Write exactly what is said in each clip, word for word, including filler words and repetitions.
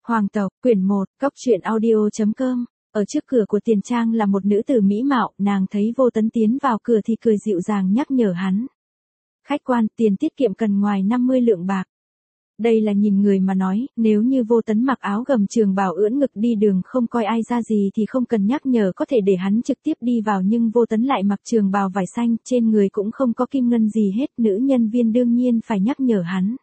Hoàng tộc, quyển một, Cốc truyện audio.com. Ở trước cửa của tiền trang là một nữ tử mỹ mạo, nàng thấy Vô Tấn tiến vào cửa thì cười dịu dàng nhắc nhở hắn. Khách quan, tiền tiết kiệm cần ngoài năm mươi lượng bạc. Đây là nhìn người mà nói, nếu như Vô Tấn mặc áo gầm trường bào ưỡn ngực đi đường không coi ai ra gì thì không cần nhắc nhở, có thể để hắn trực tiếp đi vào, nhưng Vô Tấn lại mặc trường bào vải xanh, trên người cũng không có kim ngân gì hết, nữ nhân viên đương nhiên phải nhắc nhở hắn.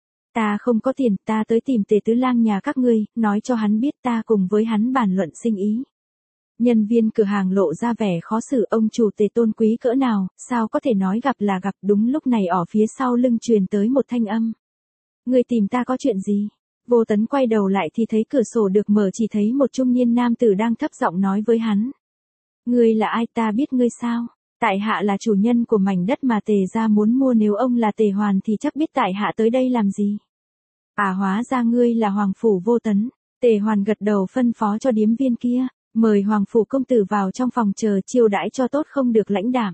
Ta không có tiền, ta tới tìm Tề Tứ Lang nhà các ngươi, nói cho hắn biết ta cùng với hắn bàn luận sinh ý. Nhân viên cửa hàng lộ ra vẻ khó xử, ông chủ Tề tôn quý cỡ nào, sao có thể nói gặp là gặp. Đúng lúc này ở phía sau lưng truyền tới một thanh âm. Ngươi tìm ta có chuyện gì? Vô Tấn quay đầu lại thì thấy cửa sổ được mở, chỉ thấy một trung niên nam tử đang thấp giọng nói với hắn. Ngươi là ai, ta biết ngươi sao? Tại hạ là chủ nhân của mảnh đất mà Tề gia muốn mua, nếu ông là Tề Hoàn thì chắc biết tại hạ tới đây làm gì. À, hóa ra ngươi là Hoàng phủ Vô Tấn. Tề Hoàn gật đầu phân phó cho điếm viên kia, mời Hoàng phủ công tử vào trong phòng chờ, chiêu đãi cho tốt không được lãnh đạm.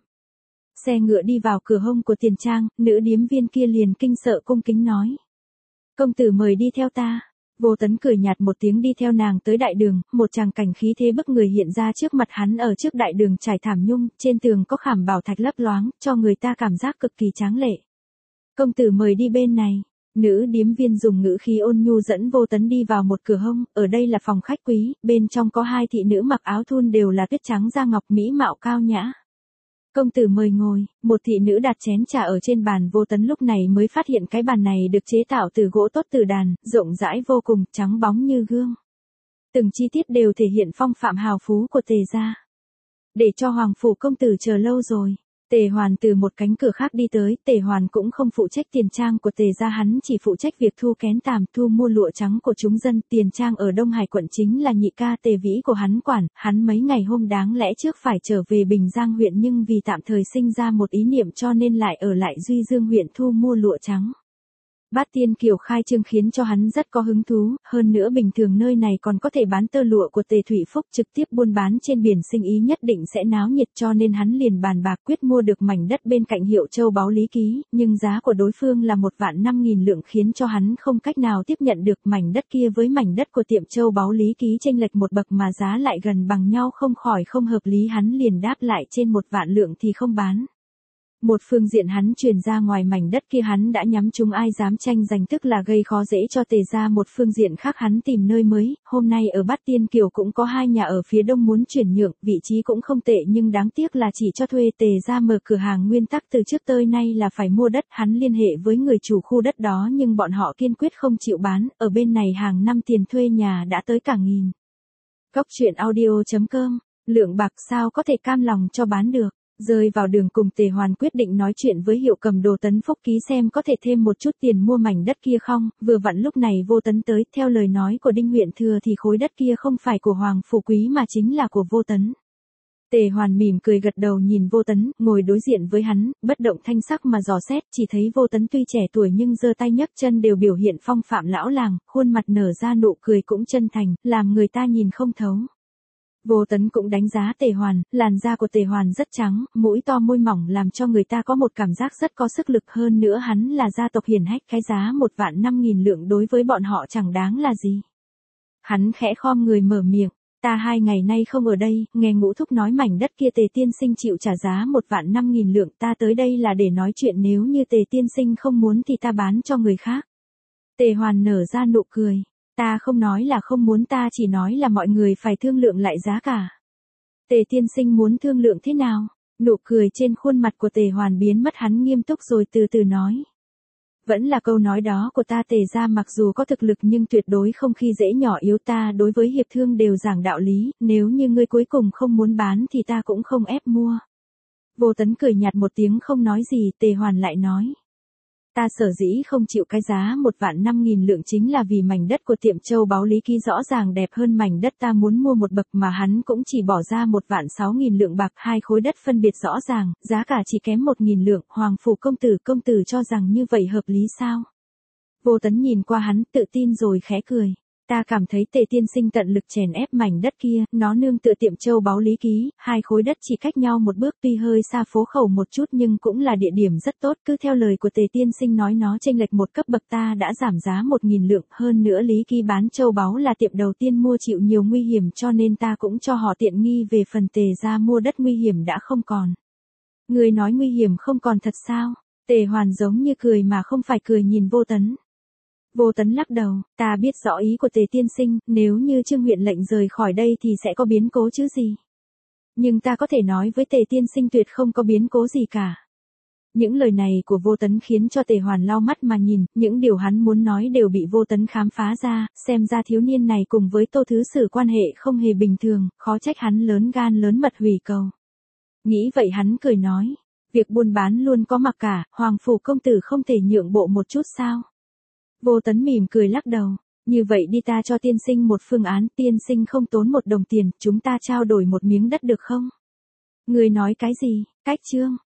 Xe ngựa đi vào cửa hông của tiền trang, nữ điếm viên kia liền kinh sợ cung kính nói. Công tử mời đi theo ta. Vô Tấn cười nhạt một tiếng đi theo nàng tới đại đường, một tràng cảnh khí thế bức người hiện ra trước mặt hắn. Ở trước đại đường trải thảm nhung, trên tường có khảm bảo thạch lấp loáng, cho người ta cảm giác cực kỳ tráng lệ. Công tử mời đi bên này. Nữ điếm viên dùng ngữ khí ôn nhu dẫn Vô Tấn đi vào một cửa hông, ở đây là phòng khách quý, bên trong có hai thị nữ mặc áo thun đều là tuyết trắng da ngọc, mỹ mạo cao nhã. Công tử mời ngồi. Một thị nữ đặt chén trà ở trên bàn. Vô Tấn lúc này mới phát hiện cái bàn này được chế tạo từ gỗ tốt từ đàn, rộng rãi vô cùng, trắng bóng như gương. Từng chi tiết đều thể hiện phong phạm hào phú của Tề gia. Để cho Hoàng phủ công tử chờ lâu rồi. Tề Hoàn từ một cánh cửa khác đi tới. Tề Hoàn cũng không phụ trách tiền trang của Tề gia, hắn chỉ phụ trách việc thu kén tàm, thu mua lụa trắng của chúng dân. Tiền trang ở Đông Hải quận chính là nhị ca Tề Vĩ của hắn quản. Hắn mấy ngày hôm đáng lẽ trước phải trở về Bình Giang huyện, nhưng vì tạm thời sinh ra một ý niệm cho nên lại ở lại Duy Dương huyện thu mua lụa trắng. Bát Tiên Kiều khai trương khiến cho hắn rất có hứng thú, hơn nữa bình thường nơi này còn có thể bán tơ lụa của Tề Thủy Phúc, trực tiếp buôn bán trên biển, sinh ý nhất định sẽ náo nhiệt, cho nên hắn liền bàn bạc quyết mua được mảnh đất bên cạnh hiệu Châu Báu Lý Ký, nhưng giá của đối phương là một vạn năm nghìn lượng khiến cho hắn không cách nào tiếp nhận được. Mảnh đất kia với mảnh đất của tiệm Châu Báu Lý Ký chênh lệch một bậc mà giá lại gần bằng nhau, không khỏi không hợp lý, hắn liền đáp lại trên một vạn lượng thì không bán. Một phương diện hắn truyền ra ngoài mảnh đất kia hắn đã nhắm chúng ai dám tranh giành, tức là gây khó dễ cho Tề gia. Một phương diện khác hắn tìm nơi mới, hôm nay ở Bát Tiên Kiều cũng có hai nhà ở phía đông muốn chuyển nhượng, vị trí cũng không tệ nhưng đáng tiếc là chỉ cho thuê. Tề gia mở cửa hàng nguyên tắc từ trước tới nay là phải mua đất, hắn liên hệ với người chủ khu đất đó nhưng bọn họ kiên quyết không chịu bán, ở bên này hàng năm tiền thuê nhà đã tới cả nghìn. Cốc truyện audio.com, lượng bạc sao có thể cam lòng cho bán được. Rơi vào đường cùng, Tề Hoàn quyết định nói chuyện với hiệu cầm đồ Tấn Phúc Ký xem có thể thêm một chút tiền mua mảnh đất kia không. Vừa vặn lúc này Vô Tấn tới, theo lời nói của Đinh huyện thừa thì khối đất kia không phải của Hoàng phủ quý mà chính là của Vô Tấn. Tề Hoàn mỉm cười gật đầu nhìn Vô Tấn, ngồi đối diện với hắn, bất động thanh sắc mà dò xét, chỉ thấy Vô Tấn tuy trẻ tuổi nhưng giơ tay nhấc chân đều biểu hiện phong phạm lão làng, khuôn mặt nở ra nụ cười cũng chân thành, làm người ta nhìn không thấu. Vô Tấn cũng đánh giá Tề Hoàn, làn da của Tề Hoàn rất trắng, mũi to môi mỏng làm cho người ta có một cảm giác rất có sức lực, hơn nữa hắn là gia tộc hiển hách, cái giá một vạn năm nghìn lượng đối với bọn họ chẳng đáng là gì. Hắn khẽ khom người mở miệng, ta hai ngày nay không ở đây, nghe Ngũ thúc nói mảnh đất kia Tề tiên sinh chịu trả giá một vạn năm nghìn lượng, ta tới đây là để nói chuyện, nếu như Tề tiên sinh không muốn thì ta bán cho người khác. Tề Hoàn nở ra nụ cười. Ta không nói là không muốn, ta chỉ nói là mọi người phải thương lượng lại giá cả. Tề tiên sinh muốn thương lượng thế nào? Nụ cười trên khuôn mặt của Tề Hoàn biến mất, hắn nghiêm túc rồi từ từ nói. Vẫn là câu nói đó của ta, Tề gia mặc dù có thực lực nhưng tuyệt đối không khi dễ nhỏ yếu, ta đối với hiệp thương đều giảng đạo lý, nếu như ngươi cuối cùng không muốn bán thì ta cũng không ép mua. Vô Tấn cười nhạt một tiếng không nói gì. Tề Hoàn lại nói. Ta sở dĩ không chịu cái giá một vạn năm nghìn lượng chính là vì mảnh đất của tiệm Châu Báu Lý Ký rõ ràng đẹp hơn mảnh đất ta muốn mua một bậc, mà hắn cũng chỉ bỏ ra một vạn sáu nghìn lượng bạc, hai khối đất phân biệt rõ ràng, giá cả chỉ kém một nghìn lượng. Hoàng phủ công tử, công tử cho rằng như vậy hợp lý sao? Vô Tấn nhìn qua hắn, tự tin rồi khẽ cười. Ta cảm thấy Tề tiên sinh tận lực chèn ép mảnh đất kia, nó nương tựa tiệm châu báu Lý Ký, hai khối đất chỉ cách nhau một bước tuy hơi xa phố khẩu một chút nhưng cũng là địa điểm rất tốt, cứ theo lời của Tề tiên sinh nói nó chênh lệch một cấp bậc ta đã giảm giá một nghìn lượng, hơn nữa Lý Ký bán châu báu là tiệm đầu tiên mua chịu nhiều nguy hiểm cho nên ta cũng cho họ tiện nghi về phần Tề ra mua đất nguy hiểm đã không còn. Người nói nguy hiểm không còn thật sao? Tề Hoàn giống như cười mà không phải cười nhìn Vô Tấn. Vô Tấn lắc đầu, ta biết rõ ý của Tề tiên sinh, nếu như Trương huyện lệnh rời khỏi đây thì sẽ có biến cố chứ gì. Nhưng ta có thể nói với Tề tiên sinh tuyệt không có biến cố gì cả. Những lời này của Vô Tấn khiến cho Tề Hoàn lau mắt mà nhìn, những điều hắn muốn nói đều bị Vô Tấn khám phá ra, xem ra thiếu niên này cùng với Tô Thứ Sử quan hệ không hề bình thường, khó trách hắn lớn gan lớn mật hủy cầu. Nghĩ vậy hắn cười nói, việc buôn bán luôn có mặc cả, Hoàng phủ công tử không thể nhượng bộ một chút sao? Vô Tấn mỉm cười lắc đầu, như vậy đi ta cho tiên sinh một phương án, tiên sinh không tốn một đồng tiền, chúng ta trao đổi một miếng đất được không? Người nói cái gì, cách Trương?